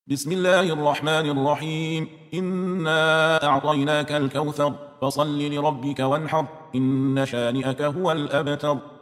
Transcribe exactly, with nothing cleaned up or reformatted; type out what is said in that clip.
بسم الله الرحمن الرحيم. إنا أعطيناك الكوثر فصل لربك وانحر إن شانئك هو الأبتر.